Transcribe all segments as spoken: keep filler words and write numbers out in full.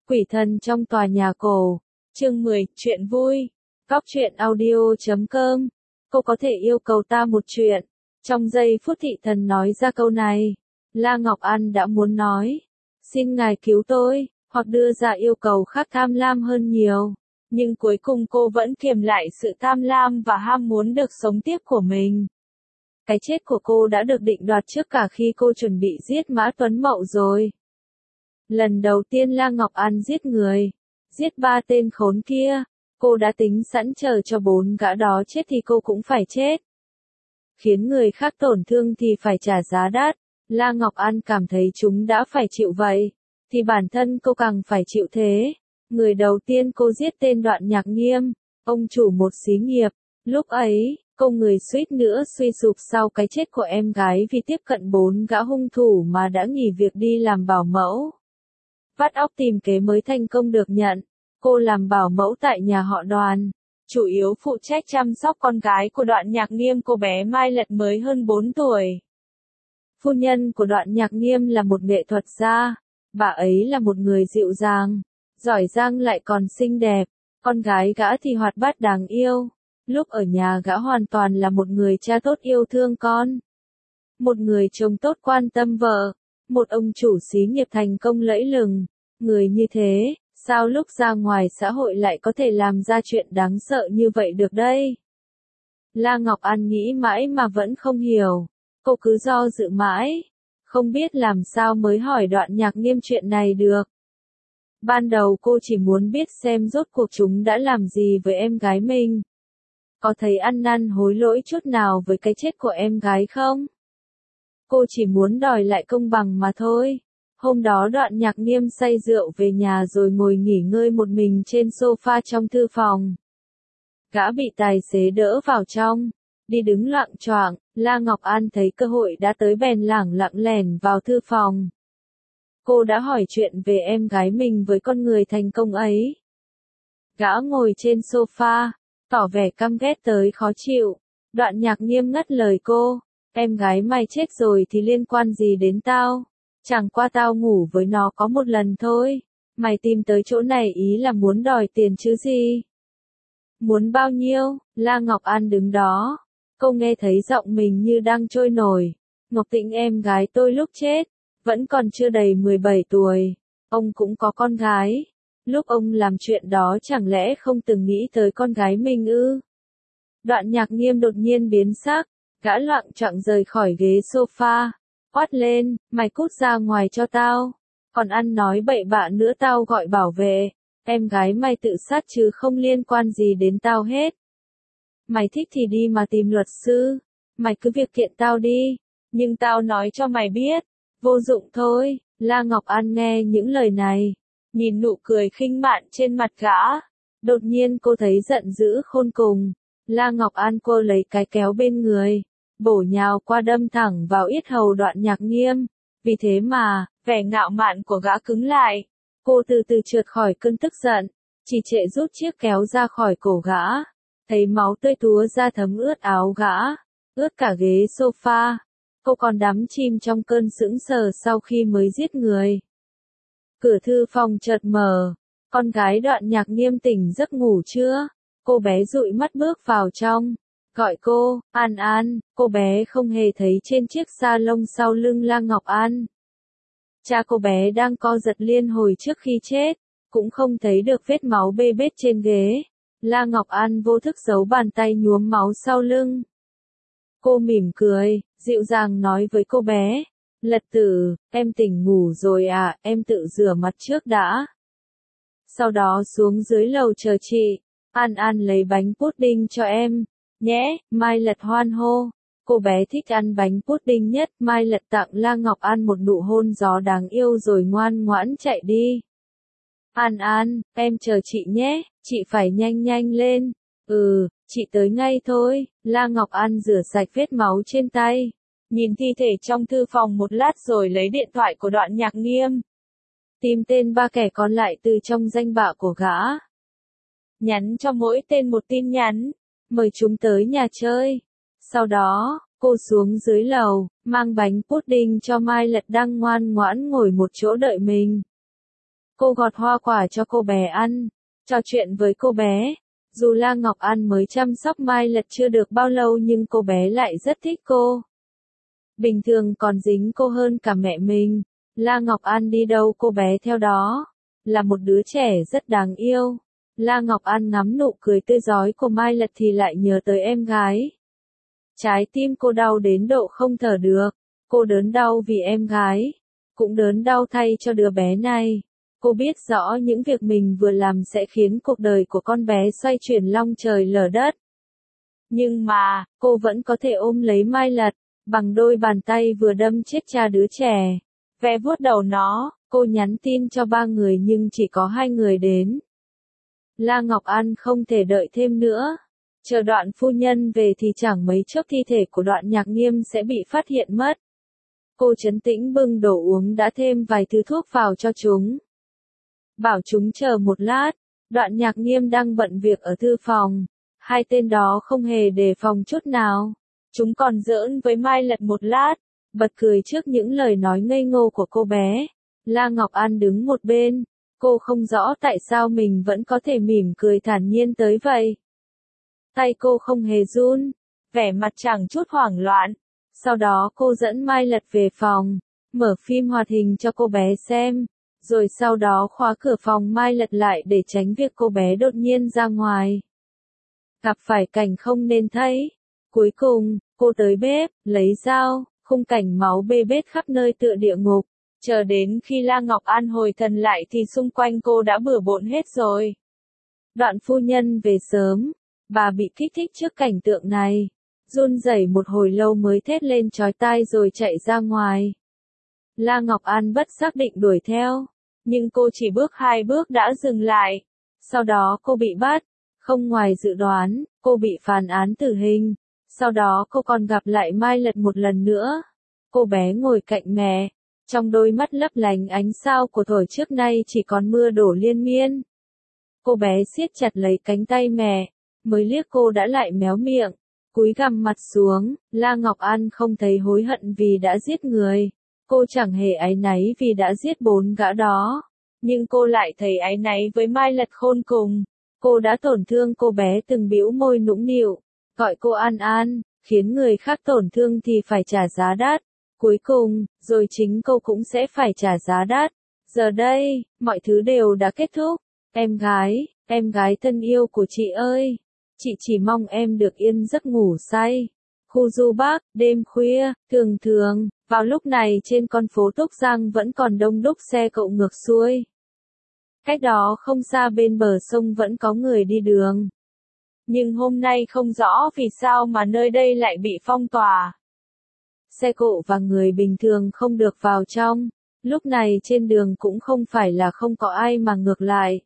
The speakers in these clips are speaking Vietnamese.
Quỷ thần trong tòa nhà cổ. Chương mười, chuyện vui. Góc truyện audio chấm com. Cô có thể yêu cầu ta một chuyện. Trong giây phút thị thần nói ra câu này, La Ngọc An đã muốn nói, xin ngài cứu tôi, hoặc đưa ra yêu cầu khác tham lam hơn nhiều. Nhưng cuối cùng cô vẫn kiềm lại sự tham lam và ham muốn được sống tiếp của mình. Cái chết của cô đã được định đoạt trước cả khi cô chuẩn bị giết Mã Tuấn Mậu rồi. Lần đầu tiên La Ngọc An giết người, giết ba tên khốn kia, cô đã tính sẵn chờ cho bốn gã đó chết thì cô cũng phải chết. Khiến người khác tổn thương thì phải trả giá đắt, La Ngọc An cảm thấy chúng đã phải chịu vậy, thì bản thân cô càng phải chịu thế. Người đầu tiên cô giết tên Đoạn Nhạc Nghiêm, ông chủ một xí nghiệp, lúc ấy, cô người suýt nữa suy sụp sau cái chết của em gái vì tiếp cận bốn gã hung thủ mà đã nghỉ việc đi làm bảo mẫu. Vắt óc tìm kế mới thành công được nhận, cô làm bảo mẫu tại nhà họ Đoàn, chủ yếu phụ trách chăm sóc con gái của Đoạn Nhạc Nghiêm, cô bé Mai Lật mới hơn bốn tuổi. Phu nhân của Đoạn Nhạc Nghiêm là một nghệ thuật gia, bà ấy là một người dịu dàng, giỏi giang lại còn xinh đẹp, con gái gã thì hoạt bát đáng yêu. Lúc ở nhà gã hoàn toàn là một người cha tốt yêu thương con, một người chồng tốt quan tâm vợ, một ông chủ xí nghiệp thành công lẫy lừng. Người như thế, sao lúc ra ngoài xã hội lại có thể làm ra chuyện đáng sợ như vậy được đây? La Ngọc An nghĩ mãi mà vẫn không hiểu, cô cứ do dự mãi, không biết làm sao mới hỏi Đoạn Nhạc Nghiêm chuyện này được. Ban đầu cô chỉ muốn biết xem rốt cuộc chúng đã làm gì với em gái mình. Có thấy ăn năn hối lỗi chút nào với cái chết của em gái không? Cô chỉ muốn đòi lại công bằng mà thôi. Hôm đó Đoạn Nhạc Nghiêm say rượu về nhà rồi ngồi nghỉ ngơi một mình trên sofa trong thư phòng. Gã bị tài xế đỡ vào trong, đi đứng loạng choạng. La Ngọc An thấy cơ hội đã tới bèn lảng lặng lẻn vào thư phòng. Cô đã hỏi chuyện về em gái mình với con người thành công ấy. Gã ngồi trên sofa, tỏ vẻ căm ghét tới khó chịu. Đoạn Nhạc Nghiêm ngắt lời cô, em gái mày chết rồi thì liên quan gì đến tao? Chẳng qua tao ngủ với nó có một lần thôi. Mày tìm tới chỗ này ý là muốn đòi tiền chứ gì? Muốn bao nhiêu? La Ngọc An đứng đó. Cô nghe thấy giọng mình như đang trôi nổi. Ngọc Tịnh em gái tôi lúc chết, vẫn còn chưa đầy mười bảy tuổi. Ông cũng có con gái. Lúc ông làm chuyện đó chẳng lẽ không từng nghĩ tới con gái mình ư? Đoạn Nhạc Nghiêm đột nhiên biến sắc, gã loạng choạng rời khỏi ghế sofa, quát lên, mày cút ra ngoài cho tao, còn ăn nói bậy bạ nữa tao gọi bảo vệ, em gái mày tự sát chứ không liên quan gì đến tao hết. Mày thích thì đi mà tìm luật sư, mày cứ việc kiện tao đi, nhưng tao nói cho mày biết, vô dụng thôi. La Ngọc An nghe những lời này, nhìn nụ cười khinh mạn trên mặt gã, đột nhiên cô thấy giận dữ khôn cùng. La Ngọc An cô lấy cái kéo bên người, bổ nhào qua đâm thẳng vào yết hầu Đoạn Nhạc Nghiêm. Vì thế mà, vẻ ngạo mạn của gã cứng lại. Cô từ từ trượt khỏi cơn tức giận, chỉ trệ rút chiếc kéo ra khỏi cổ gã. Thấy máu tươi túa ra thấm ướt áo gã, ướt cả ghế sofa. Cô còn đắm chìm trong cơn sững sờ sau khi mới giết người. Cửa thư phòng chợt mở, con gái Đoạn Nhạc Nghiêm tỉnh giấc ngủ chưa? Cô bé dụi mắt bước vào trong, gọi cô, An An. Cô bé không hề thấy trên chiếc sa lông sau lưng La Ngọc An. Cha cô bé đang co giật liên hồi trước khi chết, cũng không thấy được vết máu bê bết trên ghế. La Ngọc An vô thức giấu bàn tay nhuốm máu sau lưng. Cô mỉm cười, dịu dàng nói với cô bé, Lật Tử, em tỉnh ngủ rồi à, em tự rửa mặt trước đã. Sau đó xuống dưới lầu chờ chị. An An lấy bánh pudding cho em, nhé. Mai Lật hoan hô. Cô bé thích ăn bánh pudding nhất. Mai Lật tặng La Ngọc An một nụ hôn gió đáng yêu rồi ngoan ngoãn chạy đi. An An, em chờ chị nhé, chị phải nhanh nhanh lên. Ừ, chị tới ngay thôi. La Ngọc An rửa sạch vết máu trên tay, nhìn thi thể trong thư phòng một lát rồi lấy điện thoại của Đoạn Nhạc Nghiêm. Tìm tên ba kẻ còn lại từ trong danh bạ của gã. Nhắn cho mỗi tên một tin nhắn, mời chúng tới nhà chơi. Sau đó, cô xuống dưới lầu, mang bánh pudding cho Mai Lật đang ngoan ngoãn ngồi một chỗ đợi mình. Cô gọt hoa quả cho cô bé ăn, trò chuyện với cô bé. Dù La Ngọc An mới chăm sóc Mai Lật chưa được bao lâu nhưng cô bé lại rất thích cô. Bình thường còn dính cô hơn cả mẹ mình. La Ngọc An đi đâu cô bé theo đó. Là một đứa trẻ rất đáng yêu. La Ngọc An ngắm nụ cười tươi rói của Mai Lật thì lại nhớ tới em gái. Trái tim cô đau đến độ không thở được. Cô đớn đau vì em gái. Cũng đớn đau thay cho đứa bé này. Cô biết rõ những việc mình vừa làm sẽ khiến cuộc đời của con bé xoay chuyển long trời lở đất. Nhưng mà, cô vẫn có thể ôm lấy Mai Lật, bằng đôi bàn tay vừa đâm chết cha đứa trẻ. Ve vuốt đầu nó, cô nhắn tin cho ba người nhưng chỉ có hai người đến. La Ngọc An không thể đợi thêm nữa. Chờ Đoạn phu nhân về thì chẳng mấy chốc thi thể của Đoạn Nhạc Nghiêm sẽ bị phát hiện mất. Cô trấn tĩnh bưng đồ uống đã thêm vài thứ thuốc vào cho chúng. Bảo chúng chờ một lát, Đoạn Nhạc Nghiêm đang bận việc ở thư phòng. Hai tên đó không hề đề phòng chút nào. Chúng còn giỡn với Mai Lật một lát, bật cười trước những lời nói ngây ngô của cô bé. La Ngọc An đứng một bên, cô không rõ tại sao mình vẫn có thể mỉm cười thản nhiên tới vậy. Tay cô không hề run, vẻ mặt chẳng chút hoảng loạn. Sau đó cô dẫn Mai Lật về phòng, mở phim hoạt hình cho cô bé xem, rồi sau đó khóa cửa phòng Mai Lật lại để tránh việc cô bé đột nhiên ra ngoài. Gặp phải cảnh không nên thấy. Cuối cùng, cô tới bếp, lấy dao, khung cảnh máu bê bết khắp nơi tựa địa ngục. Chờ đến khi La Ngọc An hồi thần lại thì xung quanh cô đã bừa bộn hết rồi. Đoạn phu nhân về sớm, bà bị kích thích trước cảnh tượng này. Run rẩy một hồi lâu mới thét lên chói tai rồi chạy ra ngoài. La Ngọc An bất xác định đuổi theo, nhưng cô chỉ bước hai bước đã dừng lại. Sau đó cô bị bắt, không ngoài dự đoán, cô bị phán án tử hình. Sau đó cô còn gặp lại Mai Lật một lần nữa. Cô bé ngồi cạnh mẹ, trong đôi mắt lấp lánh ánh sao của thổi trước nay chỉ còn mưa đổ liên miên. Cô bé siết chặt lấy cánh tay mẹ, mới liếc cô đã lại méo miệng, cúi gằm mặt xuống. La Ngọc An không thấy hối hận vì đã giết người. Cô chẳng hề áy náy vì đã giết bốn gã đó. Nhưng cô lại thấy áy náy với Mai Lật khôn cùng. Cô đã tổn thương cô bé từng bĩu môi nũng nịu, gọi cô An An, khiến người khác tổn thương thì phải trả giá đắt. Cuối cùng, rồi chính cô cũng sẽ phải trả giá đắt. Giờ đây, mọi thứ đều đã kết thúc. Em gái, em gái thân yêu của chị ơi. Chị chỉ mong em được yên giấc ngủ say. Khu du Bắc, đêm khuya, thường thường, vào lúc này trên con phố Túc Giang vẫn còn đông đúc xe cộ ngược xuôi. Cách đó không xa bên bờ sông vẫn có người đi đường. Nhưng hôm nay không rõ vì sao mà nơi đây lại bị phong tỏa. Xe cộ và người bình thường không được vào trong. Lúc này trên đường cũng không phải là không có ai mà ngược lại.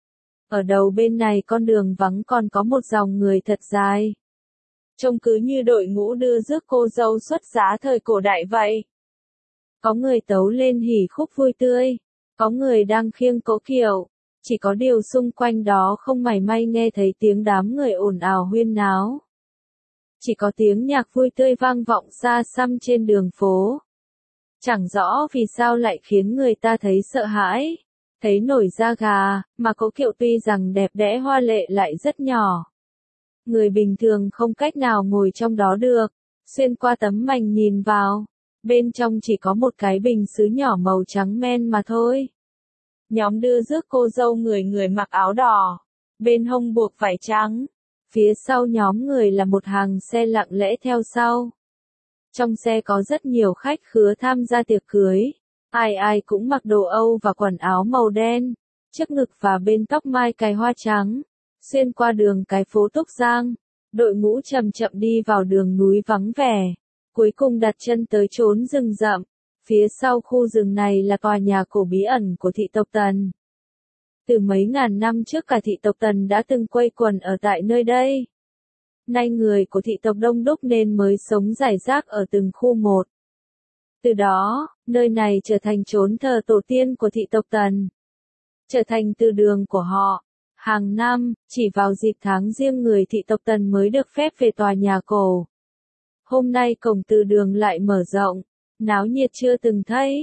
Ở đầu bên này con đường vắng còn có một dòng người thật dài. Trông cứ như đội ngũ đưa rước cô dâu xuất giá thời cổ đại vậy. Có người tấu lên hỉ khúc vui tươi. Có người đang khiêng cỗ kiệu. Chỉ có điều xung quanh đó không mảy may nghe thấy tiếng đám người ồn ào huyên náo. Chỉ có tiếng nhạc vui tươi vang vọng xa xăm trên đường phố. Chẳng rõ vì sao lại khiến người ta thấy sợ hãi, thấy nổi da gà, mà cỗ kiệu tuy rằng đẹp đẽ hoa lệ lại rất nhỏ. Người bình thường không cách nào ngồi trong đó được, xuyên qua tấm mành nhìn vào, bên trong chỉ có một cái bình sứ nhỏ màu trắng men mà thôi. Nhóm đưa rước cô dâu người người mặc áo đỏ, bên hông buộc vải trắng. Phía sau nhóm người là một hàng xe lặng lẽ theo sau. Trong xe có rất nhiều khách khứa tham gia tiệc cưới. Ai ai cũng mặc đồ Âu và quần áo màu đen, trước ngực và bên tóc mai cài hoa trắng. Xuyên qua đường cái phố Túc Giang, đội ngũ chậm chậm đi vào đường núi vắng vẻ. Cuối cùng đặt chân tới chốn rừng rậm. Phía sau khu rừng này là tòa nhà cổ bí ẩn của thị tộc Tần. Từ mấy ngàn năm trước cả thị tộc Tần đã từng quây quần ở tại nơi đây. Nay người của thị tộc đông đúc nên mới sống rải rác ở từng khu một. Từ đó, nơi này trở thành chốn thờ tổ tiên của thị tộc Tần. Trở thành từ đường của họ. Hàng năm, chỉ vào dịp tháng riêng người thị tộc Tần mới được phép về tòa nhà cổ. Hôm nay cổng từ đường lại mở rộng, náo nhiệt chưa từng thấy.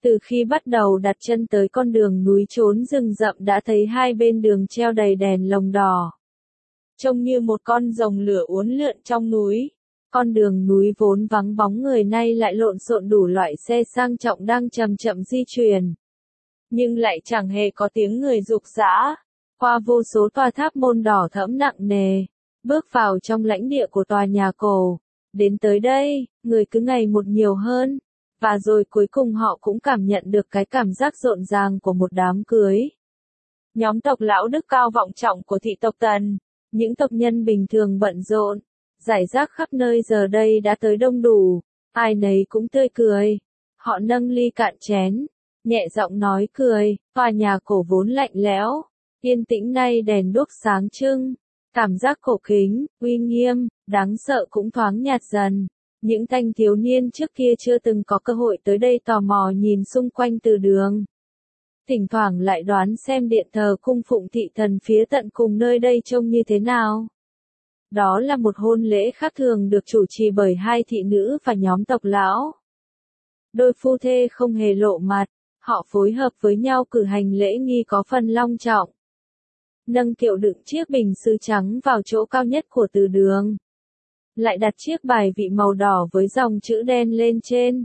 Từ khi bắt đầu đặt chân tới con đường núi chốn rừng rậm đã thấy hai bên đường treo đầy đèn lồng đỏ. Trông như một con rồng lửa uốn lượn trong núi. Con đường núi vốn vắng bóng người nay lại lộn xộn đủ loại xe sang trọng đang chậm chậm di chuyển. Nhưng lại chẳng hề có tiếng người rục rã. Qua vô số tòa tháp môn đỏ thẫm nặng nề, bước vào trong lãnh địa của tòa nhà cổ. Đến tới đây, người cứ ngày một nhiều hơn. Và rồi cuối cùng họ cũng cảm nhận được cái cảm giác rộn ràng của một đám cưới. Nhóm tộc lão đức cao vọng trọng của thị tộc Tần, những tộc nhân bình thường bận rộn, rải rác khắp nơi giờ đây đã tới đông đủ, ai nấy cũng tươi cười. Họ nâng ly cạn chén, nhẹ giọng nói cười, tòa nhà cổ vốn lạnh lẽo, yên tĩnh nay đèn đuốc sáng trưng, cảm giác cổ kính, uy nghiêm, đáng sợ cũng thoáng nhạt dần. Những thanh thiếu niên trước kia chưa từng có cơ hội tới đây tò mò nhìn xung quanh từ đường. Thỉnh thoảng lại đoán xem điện thờ cung phụng thị thần phía tận cùng nơi đây trông như thế nào. Đó là một hôn lễ khác thường được chủ trì bởi hai thị nữ và nhóm tộc lão. Đôi phu thê không hề lộ mặt, họ phối hợp với nhau cử hành lễ nghi có phần long trọng. Nâng kiệu đựng chiếc bình sứ trắng vào chỗ cao nhất của từ đường. Lại đặt chiếc bài vị màu đỏ với dòng chữ đen lên trên.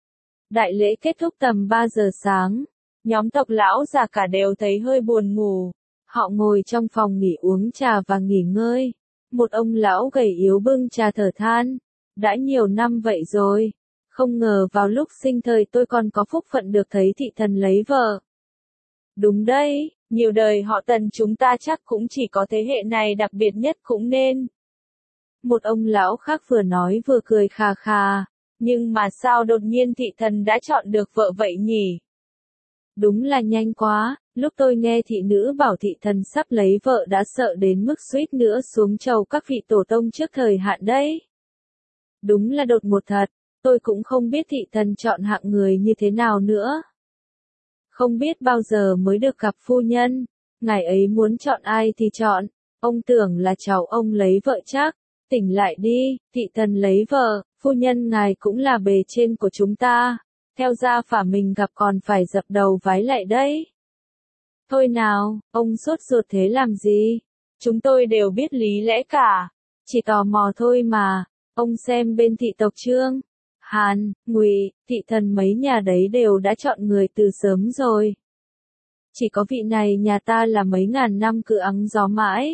Đại lễ kết thúc tầm ba giờ sáng. Nhóm tộc lão già cả đều thấy hơi buồn ngủ. Họ ngồi trong phòng nghỉ uống trà và nghỉ ngơi. Một ông lão gầy yếu bưng trà thở than. Đã nhiều năm vậy rồi. Không ngờ vào lúc sinh thời tôi còn có phúc phận được thấy thị thần lấy vợ. Đúng đấy, nhiều đời họ Tần chúng ta chắc cũng chỉ có thế hệ này đặc biệt nhất cũng nên. Một ông lão khác vừa nói vừa cười khà khà. Nhưng mà sao đột nhiên thị thần đã chọn được vợ vậy nhỉ? Đúng là nhanh quá, lúc tôi nghe thị nữ bảo thị thần sắp lấy vợ đã sợ đến mức suýt nữa xuống chầu các vị tổ tông trước thời hạn đấy. Đúng là đột ngột thật, tôi cũng không biết thị thần chọn hạng người như thế nào nữa. Không biết bao giờ mới được gặp phu nhân, ngài ấy muốn chọn ai thì chọn, ông tưởng là cháu ông lấy vợ chắc. Tỉnh lại đi, thị thần lấy vợ, phu nhân ngài cũng là bề trên của chúng ta. Theo gia phả mình gặp còn phải dập đầu vái lại đấy. Thôi nào, ông sốt ruột thế làm gì? Chúng tôi đều biết lý lẽ cả. Chỉ tò mò thôi mà. Ông xem bên thị tộc Trương, Hàn, Ngụy, thị thần mấy nhà đấy đều đã chọn người từ sớm rồi. Chỉ có vị này nhà ta là mấy ngàn năm cứ ắng gió mãi.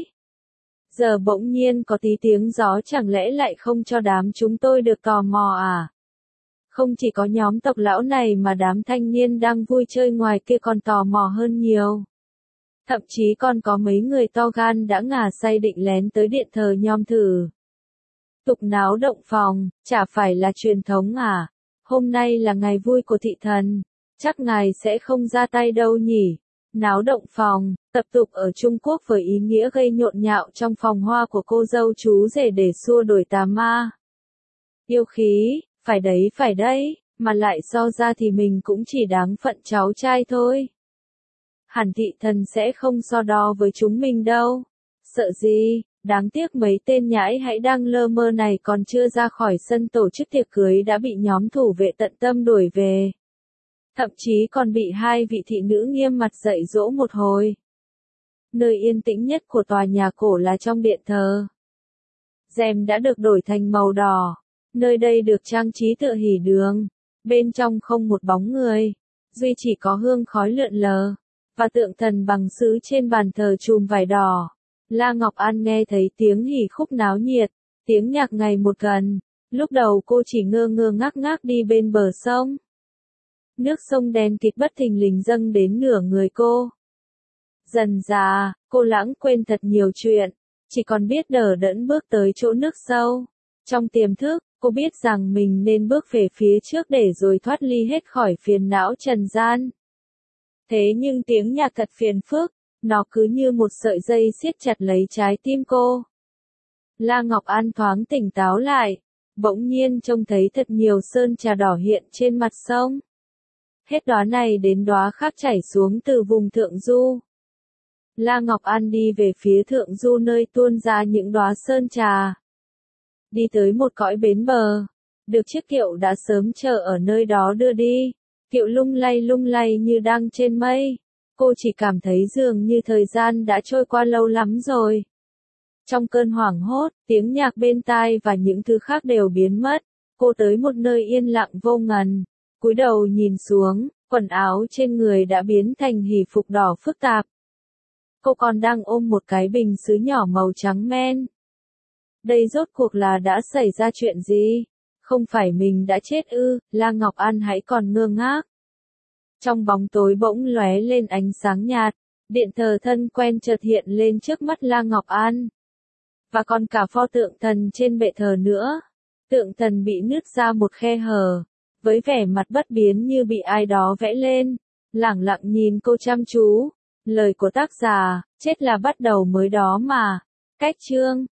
Giờ bỗng nhiên có tí tiếng gió chẳng lẽ lại không cho đám chúng tôi được tò mò à? Không chỉ có nhóm tộc lão này mà đám thanh niên đang vui chơi ngoài kia còn tò mò hơn nhiều. Thậm chí còn có mấy người to gan đã ngả say định lén tới điện thờ nhom thử. Tục náo động phòng, chả phải là truyền thống à? Hôm nay là ngày vui của thị thần, chắc ngài sẽ không ra tay đâu nhỉ? Náo động phòng, tập tục ở Trung Quốc với ý nghĩa gây nhộn nhạo trong phòng hoa của cô dâu chú rể để xua đuổi tà ma. Yêu khí, phải đấy phải đấy, mà lại so ra thì mình cũng chỉ đáng phận cháu trai thôi. Hẳn thị thần sẽ không so đo với chúng mình đâu. Sợ gì, đáng tiếc mấy tên nhãi hãy đang lơ mơ này còn chưa ra khỏi sân tổ chức tiệc cưới đã bị nhóm thủ vệ tận tâm đuổi về. Thậm chí còn bị hai vị thị nữ nghiêm mặt dạy dỗ một hồi. Nơi yên tĩnh nhất của tòa nhà cổ là trong điện thờ. Rèm đã được đổi thành màu đỏ. Nơi đây được trang trí tựa hỉ đường. Bên trong không một bóng người. Duy chỉ có hương khói lượn lờ. Và tượng thần bằng sứ trên bàn thờ chùm vải đỏ. La Ngọc An nghe thấy tiếng hỉ khúc náo nhiệt. Tiếng nhạc ngày một gần. Lúc đầu cô chỉ ngơ ngơ ngác ngác đi bên bờ sông. Nước sông đen kịt bất thình lình dâng đến nửa người cô. Dần dà, cô lãng quên thật nhiều chuyện, chỉ còn biết đờ đẫn bước tới chỗ nước sâu. Trong tiềm thức, cô biết rằng mình nên bước về phía trước để rồi thoát ly hết khỏi phiền não trần gian. Thế nhưng tiếng nhạc thật phiền phức, nó cứ như một sợi dây siết chặt lấy trái tim cô. La Ngọc An thoáng tỉnh táo lại, bỗng nhiên trông thấy thật nhiều sơn trà đỏ hiện trên mặt sông. Hết đóa này đến đóa khác chảy xuống từ vùng thượng du. La Ngọc An đi về phía thượng du nơi tuôn ra những đóa sơn trà. Đi tới một cõi bến bờ, được chiếc kiệu đã sớm chờ ở nơi đó đưa đi. kiệu lung lay lung lay như đang trên mây. Cô chỉ cảm thấy dường như thời gian đã trôi qua lâu lắm rồi. Trong cơn hoảng hốt, tiếng nhạc bên tai và những thứ khác đều biến mất. Cô tới một nơi yên lặng vô ngần. Cúi đầu nhìn xuống, quần áo trên người đã biến thành hỉ phục đỏ phức tạp. Cô còn đang ôm một cái bình sứ nhỏ màu trắng men. Đây rốt cuộc là đã xảy ra chuyện gì? Không phải mình đã chết ư? La Ngọc An hãy còn ngơ ngác. Trong bóng tối bỗng lóe lên ánh sáng nhạt, điện thờ thân quen chợt hiện lên trước mắt La Ngọc An. Và còn cả pho tượng thần trên bệ thờ nữa. Tượng thần bị nứt ra một khe hở, với vẻ mặt bất biến như bị ai đó vẽ lên, lẳng lặng nhìn cô chăm chú. Lời của tác giả, chết là bắt đầu mới đó mà. Cách chương